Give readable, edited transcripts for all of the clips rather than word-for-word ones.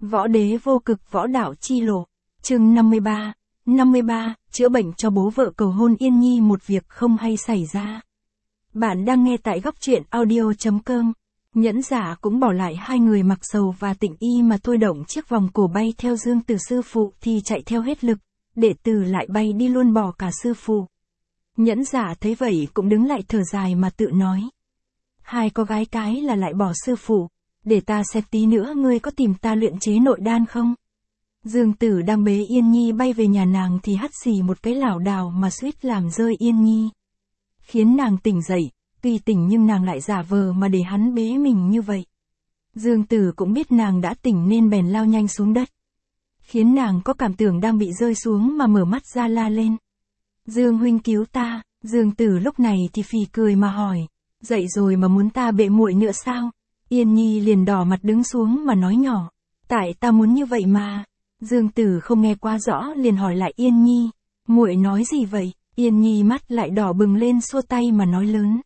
Võ đế vô cực võ đạo chi lộ. Chương 53, chữa bệnh cho bố vợ cầu hôn Yên Nhi một việc không hay xảy ra. Bạn đang nghe tại góc truyện audio.com. Nhẫn giả cũng bỏ lại hai người Mặc Sầu và Tịnh Y mà thôi động chiếc vòng cổ bay theo Dương Tử sư phụ thì chạy theo hết lực, đệ tử lại bay đi luôn bỏ cả sư phụ. Nhẫn giả thấy vậy cũng đứng lại thở dài mà tự nói. Hai có gái cái là lại bỏ sư phụ, để ta xem tí nữa ngươi có tìm ta luyện chế nội đan không? Dương Tử đang bế Yên Nhi bay về nhà nàng thì hắt xì một cái lảo đảo mà suýt làm rơi Yên Nhi. Khiến nàng tỉnh dậy, tuy tỉnh nhưng nàng lại giả vờ mà để hắn bế mình như vậy. Dương Tử cũng biết nàng đã tỉnh nên bèn lao nhanh xuống đất. Khiến nàng có cảm tưởng đang bị rơi xuống mà mở mắt ra la lên. Dương huynh cứu ta. Dương Tử lúc này thì phì cười mà hỏi. Dậy rồi mà muốn ta bệ muội nữa sao? Yên Nhi liền đỏ mặt đứng xuống mà nói nhỏ. Tại ta muốn như vậy mà. Dương Tử không nghe quá rõ liền hỏi lại Yên Nhi. Muội nói gì vậy? Yên Nhi mắt lại đỏ bừng lên xua tay mà nói lớn.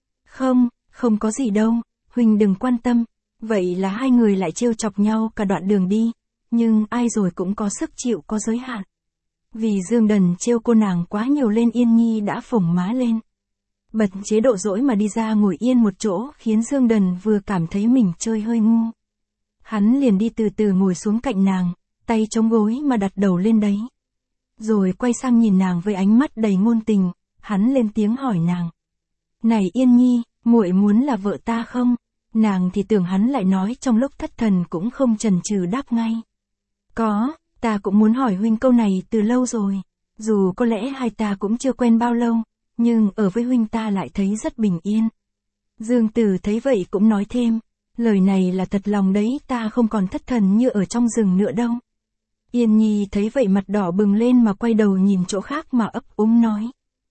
Không có gì đâu, huynh đừng quan tâm. Vậy là hai người lại trêu chọc nhau cả đoạn đường đi. Nhưng ai rồi cũng có sức chịu có giới hạn. Vì Dương Đần trêu cô nàng quá nhiều lên Yên Nhi đã phồng má lên. Bật chế độ dỗi mà đi ra ngồi yên một chỗ khiến Dương Đần vừa cảm thấy mình chơi hơi ngu. Hắn liền đi từ từ ngồi xuống cạnh nàng, tay chống gối mà đặt đầu lên đấy. Rồi quay sang nhìn nàng với ánh mắt đầy ngôn tình, hắn lên tiếng hỏi nàng. Này Yên Nhi, muội muốn là vợ ta không? Nàng thì tưởng hắn lại nói trong lúc thất thần cũng không chần chừ đáp ngay. Có, ta cũng muốn hỏi huynh câu này từ lâu rồi. Dù có lẽ hai ta cũng chưa quen bao lâu, nhưng ở với huynh ta lại thấy rất bình yên. Dương Tử thấy vậy cũng nói thêm. Lời này là thật lòng đấy, ta không còn thất thần như ở trong rừng nữa đâu. Yên Nhi thấy vậy mặt đỏ bừng lên mà quay đầu nhìn chỗ khác mà ấp úng nói.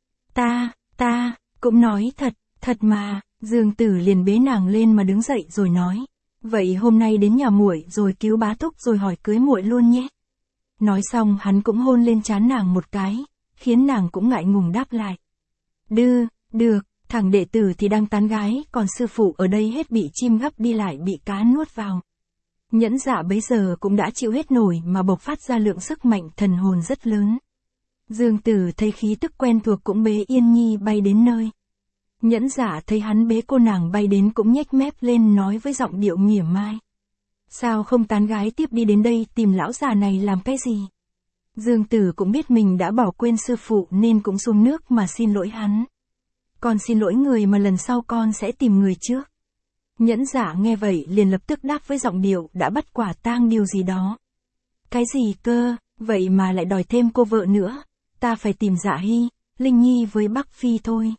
Ta, cũng nói thật mà. Dương Tử liền bế nàng lên mà đứng dậy rồi nói. Vậy hôm nay đến nhà muội rồi cứu bá thúc rồi hỏi cưới muội luôn nhé. Nói xong hắn cũng hôn lên trán nàng một cái, khiến nàng cũng ngại ngùng đáp lại. Được, thằng đệ tử thì đang tán gái, còn sư phụ ở đây hết bị chim gắp đi lại bị cá nuốt vào. Nhẫn dạ bấy giờ cũng đã chịu hết nổi mà bộc phát ra lượng sức mạnh thần hồn rất lớn. Dương Tử thấy khí tức quen thuộc cũng bế Yên Nhi bay đến nơi. Nhẫn giả thấy hắn bế cô nàng bay đến cũng nhếch mép lên nói với giọng điệu mỉa mai. Sao không tán gái tiếp đi đến đây tìm lão già này làm cái gì? Dương Tử cũng biết mình đã bỏ quên sư phụ nên cũng xuống nước mà xin lỗi hắn. Con xin lỗi người mà lần sau con sẽ tìm người trước. Nhẫn giả nghe vậy liền lập tức đáp với giọng điệu đã bắt quả tang điều gì đó. Cái gì cơ, vậy mà lại đòi thêm cô vợ nữa. Ta phải tìm Dạ Hy, Linh Nhi với Bắc Phi thôi.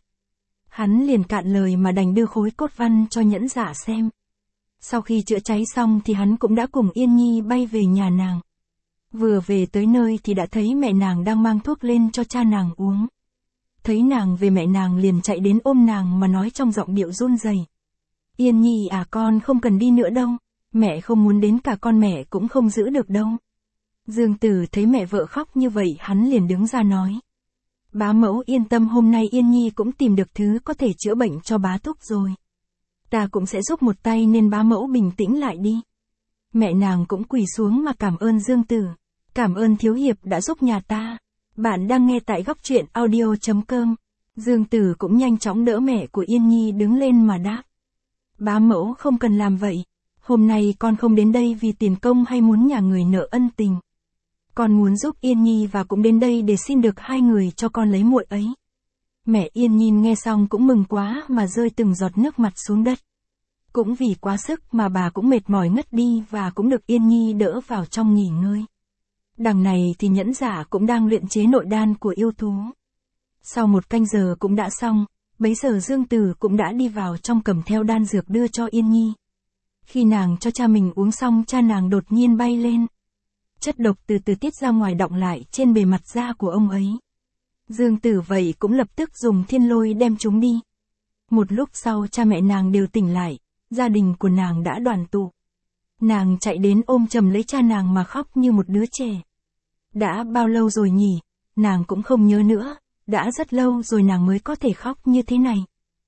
Hắn liền cạn lời mà đành đưa khối cốt văn cho nhẫn giả xem. Sau khi chữa cháy xong thì hắn cũng đã cùng Yên Nhi bay về nhà nàng. Vừa về tới nơi thì đã thấy mẹ nàng đang mang thuốc lên cho cha nàng uống. Thấy nàng về mẹ nàng liền chạy đến ôm nàng mà nói trong giọng điệu run rẩy. Yên Nhi à, con không cần đi nữa đâu. Mẹ không muốn đến cả con mẹ cũng không giữ được đâu. Dương Tử thấy mẹ vợ khóc như vậy hắn liền đứng ra nói. Bá mẫu yên tâm, hôm nay Yên Nhi cũng tìm được thứ có thể chữa bệnh cho bá thúc rồi. Ta cũng sẽ giúp một tay nên bá mẫu bình tĩnh lại đi. Mẹ nàng cũng quỳ xuống mà cảm ơn Dương Tử. Cảm ơn thiếu hiệp đã giúp nhà ta. Bạn đang nghe tại góc truyện audio.com. Dương Tử cũng nhanh chóng đỡ mẹ của Yên Nhi đứng lên mà đáp. Bá mẫu không cần làm vậy. Hôm nay con không đến đây vì tiền công hay muốn nhà người nợ ân tình. Con muốn giúp Yên Nhi và cũng đến đây để xin được hai người cho con lấy muội ấy. Mẹ Yên Nhi nghe xong cũng mừng quá mà rơi từng giọt nước mặt xuống đất. Cũng vì quá sức mà bà cũng mệt mỏi ngất đi và cũng được Yên Nhi đỡ vào trong nghỉ ngơi. Đằng này thì nhẫn giả cũng đang luyện chế nội đan của yêu thú. Sau một canh giờ cũng đã xong, bấy giờ Dương Tử cũng đã đi vào trong cầm theo đan dược đưa cho Yên Nhi. Khi nàng cho cha mình uống xong cha nàng đột nhiên bay lên. Chất độc từ từ tiết ra ngoài đọng lại trên bề mặt da của ông ấy. Dương Tử vậy cũng lập tức dùng thiên lôi đem chúng đi. Một lúc sau cha mẹ nàng đều tỉnh lại, gia đình của nàng đã đoàn tụ. Nàng chạy đến ôm chầm lấy cha nàng mà khóc như một đứa trẻ. Đã bao lâu rồi nhỉ, nàng cũng không nhớ nữa, đã rất lâu rồi nàng mới có thể khóc như thế này.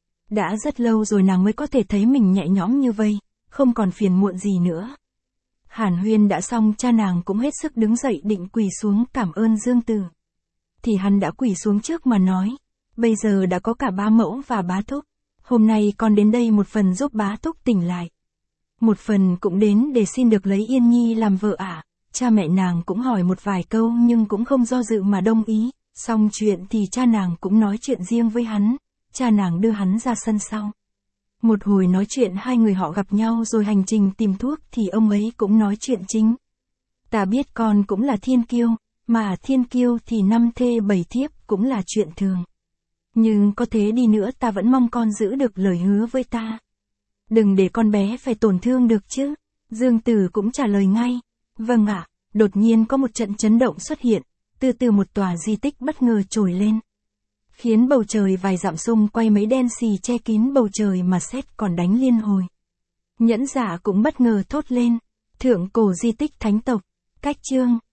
Đã rất lâu rồi nàng mới có thể thấy mình nhẹ nhõm như vậy, không còn phiền muộn gì nữa. Hàn huyên đã xong, cha nàng cũng hết sức đứng dậy định quỳ xuống cảm ơn Dương Tử. Thì hắn đã quỳ xuống trước mà nói, bây giờ đã có cả bá mẫu và bá thúc. Hôm nay con đến đây một phần giúp bá thúc tỉnh lại. Một phần cũng đến để xin được lấy Yên Nhi làm vợ ạ. Cha mẹ nàng cũng hỏi một vài câu nhưng cũng không do dự mà đồng ý. Xong chuyện thì cha nàng cũng nói chuyện riêng với hắn. Cha nàng đưa hắn ra sân sau. Một hồi nói chuyện hai người họ gặp nhau rồi hành trình tìm thuốc thì ông ấy cũng nói chuyện chính. Ta biết con cũng là thiên kiêu, mà thiên kiêu thì 5 thê 7 thiếp cũng là chuyện thường. Nhưng có thế đi nữa ta vẫn mong con giữ được lời hứa với ta. Đừng để con bé phải tổn thương được chứ. Dương Tử cũng trả lời ngay. Vâng ạ. Đột nhiên có một trận chấn động xuất hiện. Từ một tòa di tích bất ngờ trồi lên. Khiến bầu trời vài dặm xung quay mấy đen xì che kín bầu trời mà sét còn đánh liên hồi. Nhẫn Giả cũng bất ngờ thốt lên. Thượng cổ di tích thánh tộc. Cách chương